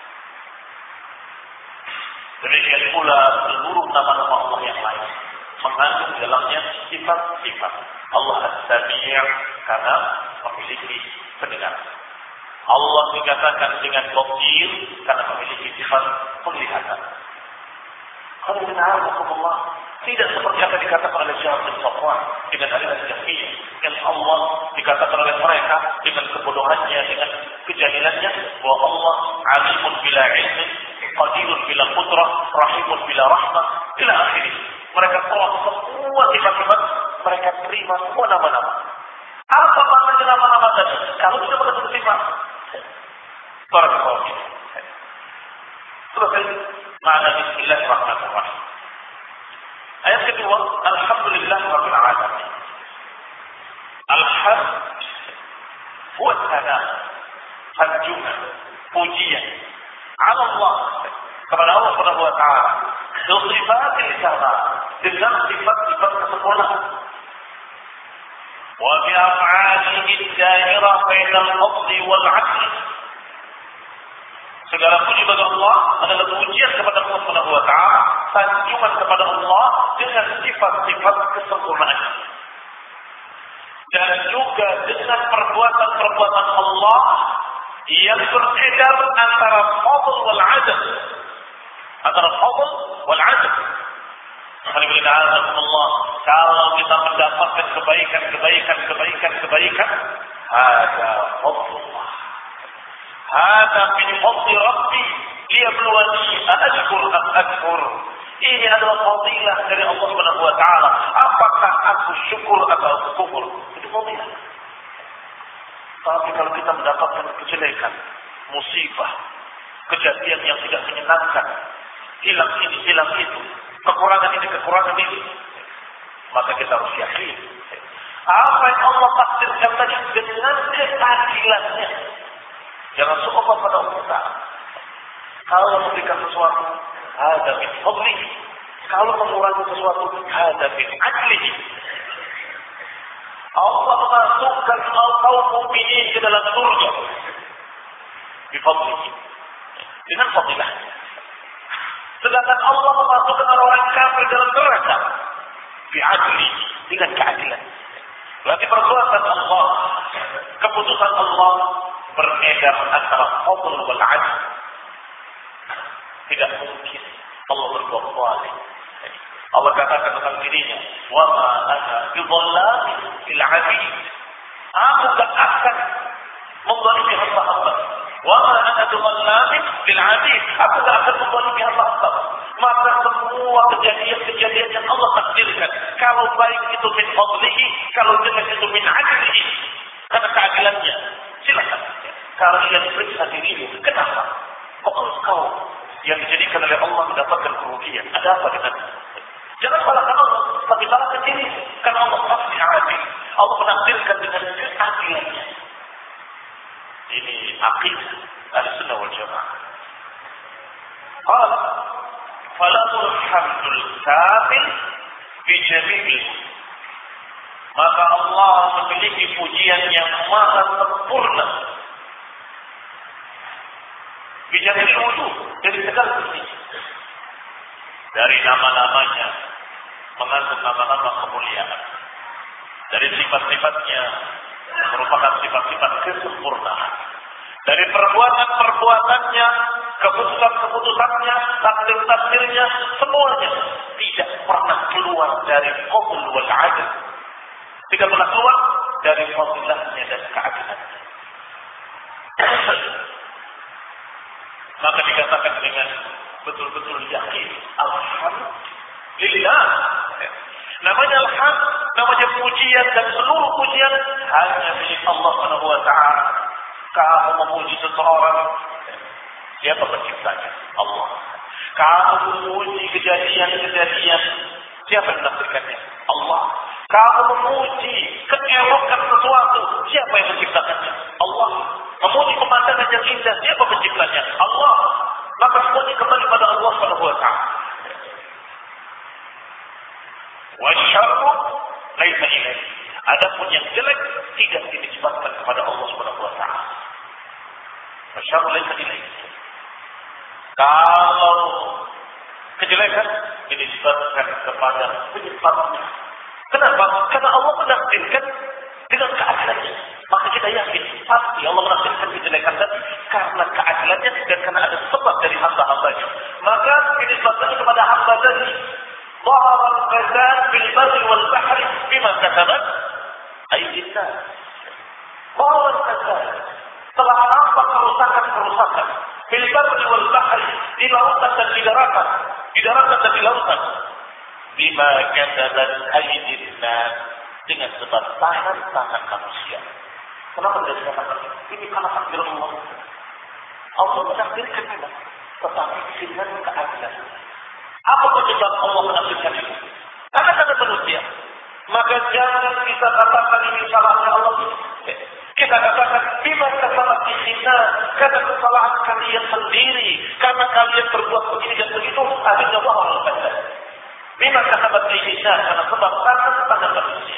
Demikian pula seluruh nama-nama Allah yang lain mengandung dalamnya sifat-sifat. Allah As-Sami' karena memiliki pendengar. Allah dikatakan dengan Basir karena memiliki sifat penglihatan. Kalau kita Allah tidak seperti apa dikatakan oleh Syekh bin Safwan dengan aliran Jahmiyah, yang Allah dikatakan oleh mereka dengan kebodohannya, dengan kejahilannya, bahwa Allah alimun bila ilmin, qadirun bila qudrah, rahimun bila rahmah, ila akhirih. Mereka tolak semua sifat-sifat, mereka terima semua nama-nama. Apa maknanya nama-nama tadi? Kalau tidak mengatakan sifat, Barakallahu. Terus makna Bismillahirrahmanirrahim. Ayat kedua, Alhamdulillah Rabbil Alamin. Alhamd huwa sana, sanjungan, pujian Allah kepada Allah Subhanahu wa taala. Sifatil sama, dengan sifat-sifat kesempurnaan. Wa bi af'alihi ad-da'irah bainal fadli wal 'adl. Segala puji bagi Allah adalah pujian kepada Allah Subhanahu wa taala, sanjungan kepada Allah dengan sifat-sifat kesempurnaan. Dan juga dengan perbuatan-perbuatan Allah yang beredar antara fadl wal 'adl. Antara fadl wal 'adl. Alhamdulillah, kalau kita mendapatkan kebaikan-kebaikan kebaikan kebaikan, ada fadlullah. Hada min fadli Rabbi liyabluwani ashkur am akfur. Ini adalah fadilah dari Allah Subhanahu wa taala. Apakah aku syukur atau aku kufur? Itu fadilah. Tapi kalau kita mendapatkan kejelekan, musibah, kejadian yang tidak menyenangkan, hilang ini, hilang itu, kekurangan ini, kekurangan ini, maka kita harus yakin apa yang Allah takdirkan tadi dengan keadilannya. Jangan suka pada Allah Ta'ala. Kalau memberikan sesuatu, ada min fadli. Kalau mengurangi sesuatu, ada min adlihi. Allah memasukkan kaum mukminin ke dalam surga bi fadlihi, dengan fadilahnya. Sedangkan Allah memasukkan orang kafir dalam neraka bi adlihi, dengan keadilan. Berarti perbuatan Allah, keputusan Allah beredar antara fadl wal 'adl. Tidak mungkin Allah berbuat zalim. Allah katakan tentang dirinya, wa ma ana bidhallamin lil 'abid. Aku tak akan menzalimi hamba-hamba. Wa ma ana bidhallamin lil 'abid. Aku tak akan menzalimi hamba-hamba. Maka semua kejadian-kejadian yang Allah takdirkan, kalau baik itu min fadlihi, kalau jelek itu min 'adlihi, karena keadilannya. Silakan kalian periksa dirimu. Kenapa? Kok engkau yang dijadikan oleh Allah mendapatkan kerugian? Ada apa dengan? Jangan salahkan Allah, tapi salahkan diri. Karena Allah pasti adil. Allah menakdirkan dengan keadilannya. Ini aqidah Ahlussunnah wal Jamaah. Qala falahul hamdul kamil bi jami'il. Maka Allah memiliki pujian yang maha sempurna. Bicara wujud dari segala sisi. Dari nama-namanya mengandung nama-nama kemuliaan. Dari sifat-sifatnya merupakan sifat-sifat kesempurnaan. Dari perbuatan-perbuatannya, keputusan-keputusannya, takdir-takdirnya, semuanya tidak pernah keluar dari fadl wal 'adl. Tidak pernah keluar dari fadilahnya dan keadilannya. Maka dikatakan dengan betul-betul yakin, alhamdulillah. Namanya alhamd, namanya pujian, dan seluruh pujian hanya milik Allah Subhanahu wa taala. Kamu memuji seseorang, siapa penciptanya? Allah. Kamu memuji kejadian-kejadian, siapa yang menakdirkannya? Allah. Kamu memuji keelokan sesuatu, siapa yang menciptakannya? Allah. Memuji pemandangan yang indah, siapa penciptanya? Allah. Maka semuanya kembali pada Allah Subhanahu wa taala. Wa syarru laisa ilaihi. Adapun yang jelek tidak dinisbatkan kepada Allah Subhanahu wa taala. Wa syarru laisa ilaihi. Kalau kejelekan dinisbatkan kepada penyebabnya. Kenapa? Karena Allah menakdirkan dengan keadilannya. Maka kita yakin pasti Allah menakdirkan kejelekan tadi karena keadilannya dan karena ada sebab dari hamba-hambanya. Maka dinisbatkan kepada hamba tadi. ظهر الفساد في البر والبحر بما كسبت أيدي الناس. ظهر الفساد telah nampak kerusakan-kerusakan fil barri wal bahri, di lautan dan di daratan, di daratan dan di lautan. Bima kasabat aydin nas, dengan sebab tangan-tangan manusia. Kenapa tidak dikatakan ini karena takdir Allah? Allah menakdirkan memang, tetapi dengan keadilan. Apa penyebab Allah menakdirkan itu? Karena kata manusia. Maka jangan kita katakan ini salahnya Allah. Kita katakan bima kasabat aydin nas, karena kesalahan kalian sendiri, karena kalian berbuat begini dan begitu, akhirnya Allah al-fasad. Bima kasabat aydin nas, karena sebab tangan-tangan manusia.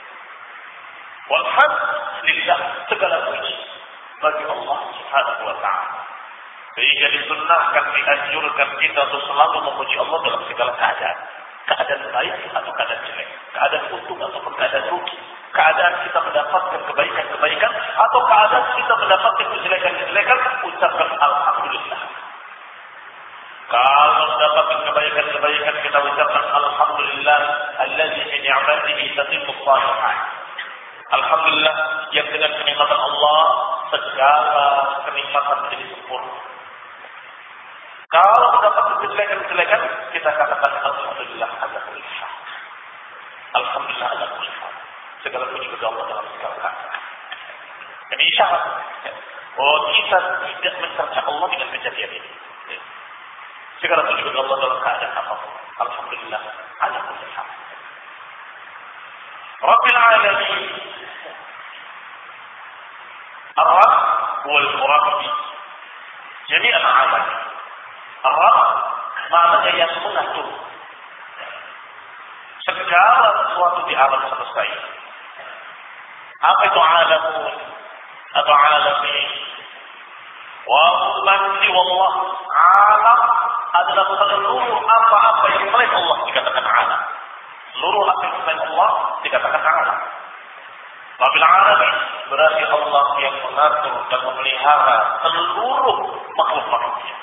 Walhamdulillah, segala puji bagi Allah Subhanahu wa taala. Sehingga disunnahkan, dianjurkan kita untuk selalu memuji Allah dalam segala keadaan. Keadaan baik atau keadaan jelek, keadaan untung ataupun keadaan rugi, keadaan kita mendapatkan kebaikan-kebaikan atau keadaan kita mendapatkan kejelekan-kejelekan, ucapkan alhamdulillah. Kalau mendapatkan kebaikan-kebaikan, kita ucapkan alhamdulillah allazi bi ni'matihi tatimmu shalihat. Alhamdulillah yang dengan kenikmatan Allah segala kenikmatan menjadi sempurna. Kalau mendapatkan kejelekan-kejelekan, kita katakan alhamdulillah ala kulli hal. Alhamdulillah ala kulli hal. Segala puji bagi Allah dalam segala keadaan. Ini isyarat. Oh, kita tidak mencerca Allah dengan kejadian ini. Segala puji bagi Allah dalam keadaan apapun. Alhamdulillah ala kulli hal. Rabbil alamin. Ar-Rabb wal Murabbi. Jami'al alam. Ar-Rabb maknanya yang mengatur segala sesuatu di alam semesta ini. Apa itu alamun atau alamin? Wa mubti wallah. Alam adalah seluruh apa-apa yang selain Allah dikatakan alam. Seluruh apa yang selain Allah dikatakan alam. Rabbil alamin berarti Allah yang mengatur dan memelihara seluruh makhluk-makhluknya.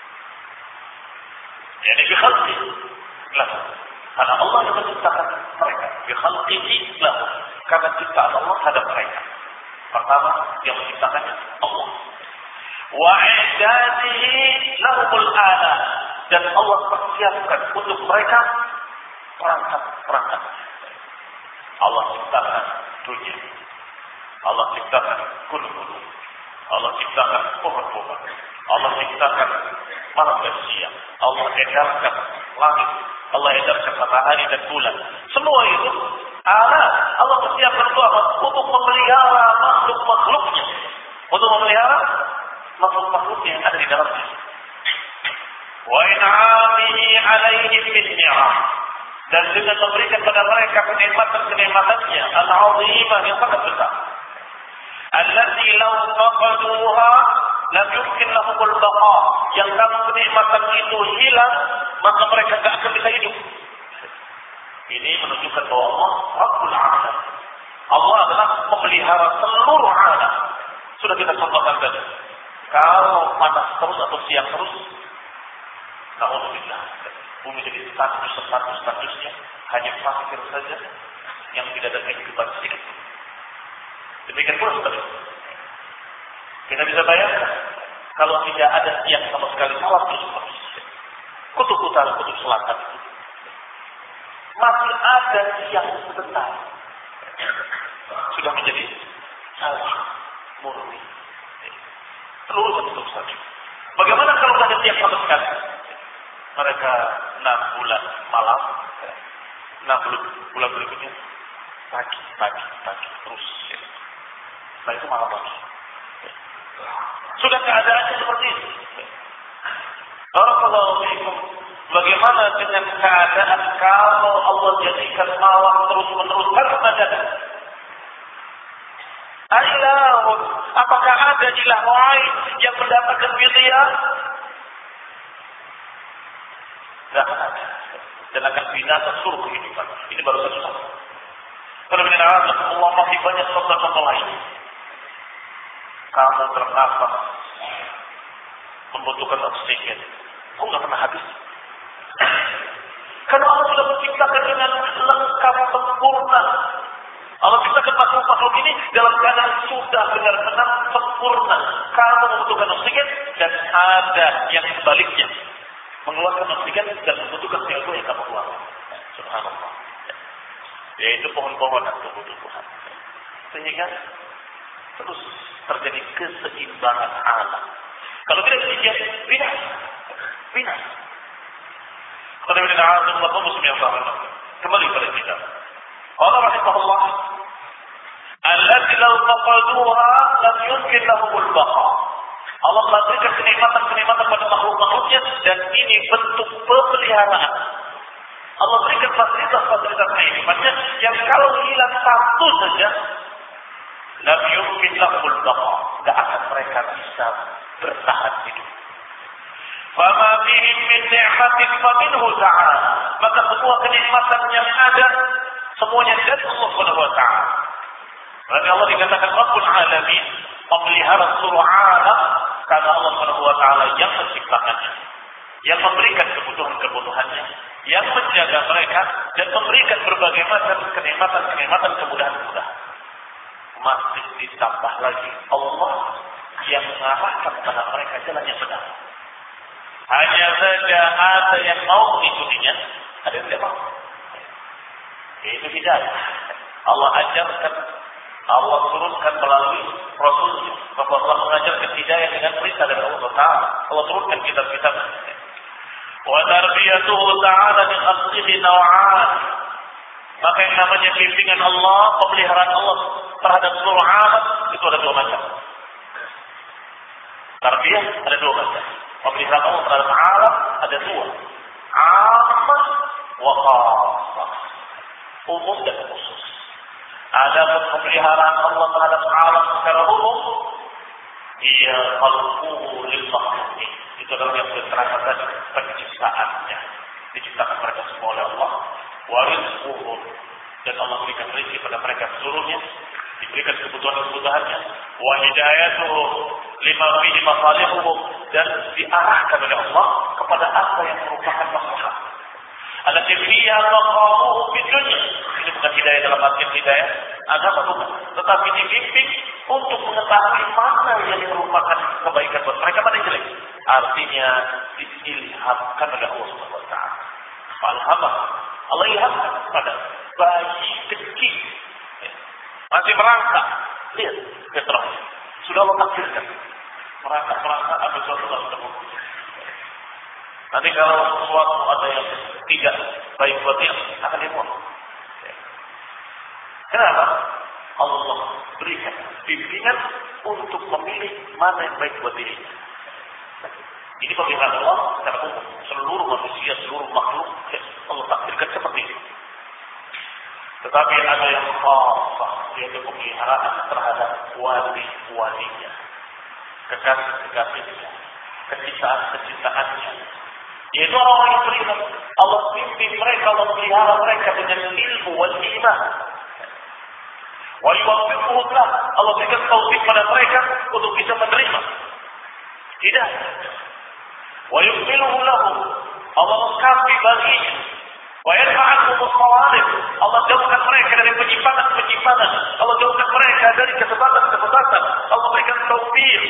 Yani bi khalqi lahu. Karena Allah yang menciptakan mereka. Bi khalqihi lahu. Karena ciptaan Allah terhadap mereka. Pertama yang menciptakannya Allah. Wa i'dadihi lahumul ala. Dan Allah persiapkan untuk mereka perangkat-perangkat. Allah ciptakan dunia. Allah ciptakan gunung-gunung. Allah ciptakan pohon-pohon. Allah ciptakan malam dan siang. Allah edarkan langit. Allah edarkan matahari dan bulan. Semua itu Allah Allah persiapkan untuk apa? Untuk memelihara makhluk-makhluknya. Untuk memelihara makhluk-makhluknya yang ada di dalamnya. Wa in'amihi alaihim min ni'am. Dan dengan memberikan kepada mereka kenikmatan-kenikmatannya al-'azimah yang sangat besar. Allati law faqaduha lam yumkin lahumul baqa. Yang kalau kenikmatan itu hilang, maka mereka tidak akan bisa hidup. Ini menunjukkan bahwa Allah Rabbul Alamin. Allah adalah pemelihara seluruh alam. Sudah kita contohkan tadi. Kalau panas terus atau siang terus, na'udzubillah, bumi jadi status-status-statusnya hanya pasir saja yang tidak ada kehidupan sedikit. Demikian pula sebaliknya. Kita bisa bayangkan kalau tidak ada siang sama sekali, malam terus-terus. Kutub utara, kutub selatan itu masih ada siang sebentar, sudah menjadi sawah murni. Seluruh bentuk saja. Bagaimana kalau tidak ada siang sama sekali? Mereka enam bulan malam, enam bulan berikutnya Pagi, pagi, pagi terus. Ya. Setelah itu malam lagi. Sudah keadaannya seperti itu. Barakallahu fiikum. Bagaimana dengan keadaan kalau Allah jadikan malam terus-menerus terus-menerus? Ilahun, apakah ada ilah lain yang mendapatkan wilayah? Tidak ada. Dan akan binasa seluruh kehidupan. Ini baru satu. Kalau Allah masih banyak contoh-contoh lain. Kamu bernafas, membutuhkan oksigen. Kok nggak pernah habis? Karena Allah sudah menciptakan dengan lengkap sempurna. Allah ciptakan makhluk-makhluk ini dalam keadaan sudah benar-benar sempurna. Kamu membutuhkan oksigen dan ada yang sebaliknya, mengeluarkan oksigen dan membutuhkan C O dua yang kamu keluarkan. Subhanallah. Yaitu pohon-pohon dan tumbuh-tumbuhan. Sehingga terus terjadi keseimbangan alam. Kalau tidak demikian, binasa. Binasa. Kalau tidak ada Allah muslim yang sama. Kembali pada kita. Allah rahimahullah, allati law faqaduha lam yumkin lahumul baqa. Allah telah berikan kenikmatan-kenikmatan pada makhluk-makhluknya dan ini bentuk pemeliharaan. Allah berikan fasilitas-fasilitas kehidupannya yang kalau hilang satu saja, lam yumkin lahumul baqa. Tidak akan mereka bisa bertahan hidup. Fama bihim min ni'matin faminhu ta'ala. Maka semua kenikmatan yang ada semuanya dari Allah Subhanahu wa taala. Berarti Allah dikatakan Rabbul Alamin, memelihara seluruh alam karena Allah Subhanahu wa taala yang menciptakannya, yang memberikan kebutuhan-kebutuhannya, yang menjaga mereka dan memberikan berbagai macam kenikmatan-kenikmatan, kemudahan-kemudahan. Masih ditambah lagi Allah yang mengarahkan kepada mereka jalan yang benar. Hanya saja ada yang mau mengikutinya, ada yang tidak mau. Itu hidayah. Allah ajarkan, Allah turunkan melalui Rasulnya. Allah mengajarkan hidayah dengan perintah dari Allah Taala. Allah turunkan kitab-kitab. Wa tarbiyatuhu ta'ala min khalqihi naw'an. Maka yang namanya bimbingan Allah, pemeliharaan Allah terhadap seluruh alam itu ada dua macam. Tarbiyah ada dua macam. Pemeliharaan Allah terhadap alam ada dua. Ammah wa khassah. Umum dan khusus. Ada pemeliharaan Allah terhadap alam secara umum. Ia khalquhu lil makhluqin. Itu adalah yang berterangkan penciptaannya. Diciptakan mereka semua oleh Allah. Wa rizquhum. Dan Allah berikan rezeki pada mereka seluruhnya. Diberikan kebutuhan-kebutuhannya. Wa hidayatuhum lima fihi masalihuhum. Dan diarahkan oleh Allah kepada apa yang merupakan maslahat. Allati fiha maqamuhu fid dunya. Ini bukan hidayah dalam arti hidayah agama bukan, tetapi dibimbing untuk mengetahui mana yang merupakan kebaikan buat mereka, mana yang jelek. Artinya diilhamkan oleh Allah Subhanahu wa taala. Falhamah. Allah ilhamkan pada bayi kecil masih merangkak. Lihat fitrahnya. Sudah Allah takdirkan. Merangkak-merangkak ada suatu tersebut. Nanti kalau sesuatu ada yang tidak baik buat dia, akan dibuang. Kenapa? Allah berikan bimbingan untuk memilih mana yang baik buat dirinya. Ini pemilihan Allah secara umum. Seluruh manusia, seluruh makhluk, Allah takdirkan seperti itu. Tetapi ada yang khasah, yaitu pemeliharaan terhadap wali-walinya, kekasih-kekasihnya, kecintaan-kecintaannya. Yaitu orang yang beriman. Allah pimpin mereka, Allah melihara mereka dengan ilmu wal iman. Wa yuwaffiquhum lah. Allah berikan taufik pada mereka untuk bisa menerima hidayah. Wa yuqbiluhu lahum. Allah lengkapi baginya. Wa yarfa'anhum as-sawalib. Allah jauhkan mereka dari penyimpangan-penyimpangan. Allah jauhkan mereka dari kesesatan-kesesatan. Allah berikan taufik.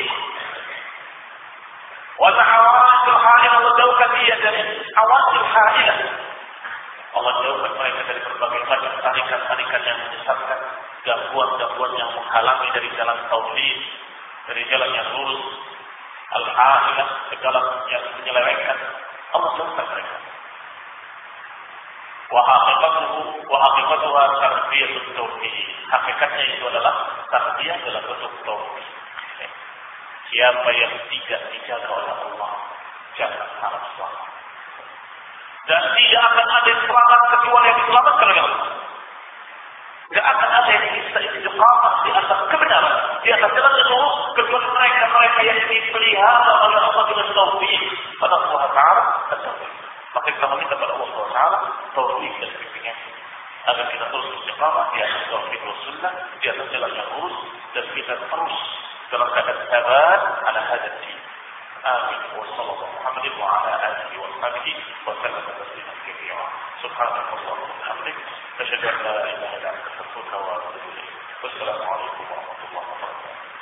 Wa ta'awatul ha'ilah. Allah jauhkan dia dari awatul ha'ilah. Allah jauhkan mereka dari berbagai macam tarikan-tarikan yang menyesatkan, gangguan-gangguan yang menghalangi dari jalan taufik, dari jalan yang lurus, al-ha'ilah, segala yang menyelewengkan. Allah jauhkan mereka. Wa haqiqatuhu wa haqiqatuha tarbiyatut tauhid. Hakikatnya itu adalah tarbiyah dalam bentuk tauhid. Siapa yang tidak dijaga oleh Allah, jangan harap selamat. Dan tidak akan ada yang selamat kecuali yang diselamatkan oleh Allah. Tidak akan ada yang bisa istiqamah di atas kebenaran, di atas jalan yang lurus, kecuali mereka-mereka yang dipelihara oleh Allah dengan tauhid pada Allah Taala dan tauhid. Maka kita meminta kepada Allah Subhanahu wa taala tauhid dan bimbingan agar kita terus istiqamah di atas tauhid dan sunnah, di atas jalan yang lurus, dan kita terus dalam keadaan sabar ala hadis. Amin. Wa sallallahu Muhammadin wa ala alihi wa sahbihi wa sallam tasliman katsira. Subhanallah wa bihamdihi, asyhadu an la ilaha illa anta astaghfiruka wa atubu ilaik. Wassalamu alaikum warahmatullahi wabarakatuh.